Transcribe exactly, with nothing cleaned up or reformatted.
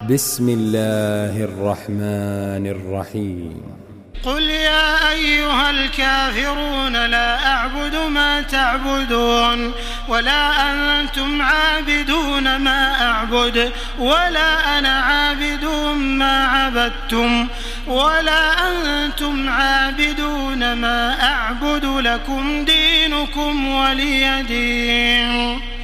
بسم الله الرحمن الرحيم قل يا أيها الكافرون لا أعبد ما تعبدون ولا أنتم عابدون ما أعبد ولا أنا عابد ما عبدتم ولا أنتم عابدون ما أعبد لكم دينكم ولي دين.